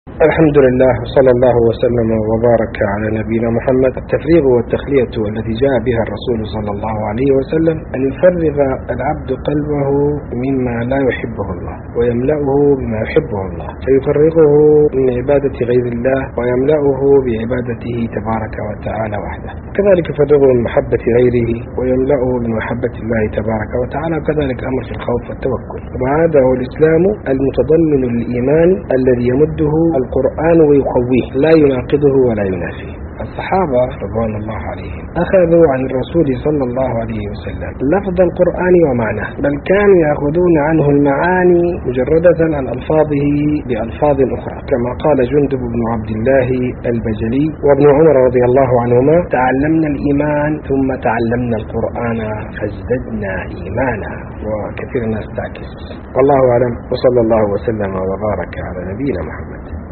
الحمد لله، وصلى الله وسلم وبارك على نبينا محمد. التفريغ والتخلية التي جاء بها الرسول صلى الله عليه وسلم أن يفرغ العبد قلبه مما لا يحبه الله ويملأه بما يحبه الله، فيفرغه من عبادة غير الله ويملأه بعبادته تبارك وتعالى وحده. كذلك يفرغه من محبة غيره ويملأه من محبة الله تبارك وتعالى، وكذلك أمر في الخوف والتوكل. وهذا هو الإسلام المتضمن للإيمان الذي يمده القرآن ويقويه، لا يناقضه ولا ينافيه. الصحابة رضوان الله عليهم أخذوا عن الرسول صلى الله عليه وسلم لفظ القرآن ومعناه، بل كانوا يأخذون عنه المعاني مجردة عن ألفاظه بألفاظ أخرى، كما قال جندب بن عبد الله البجلي وابن عمر رضي الله عنهما: تعلمنا الإيمان ثم تعلمنا القرآن فازددنا إيمانا. وكثير الناس تعكس. والله أعلم، وصلى الله وسلم وبارك على نبينا محمد.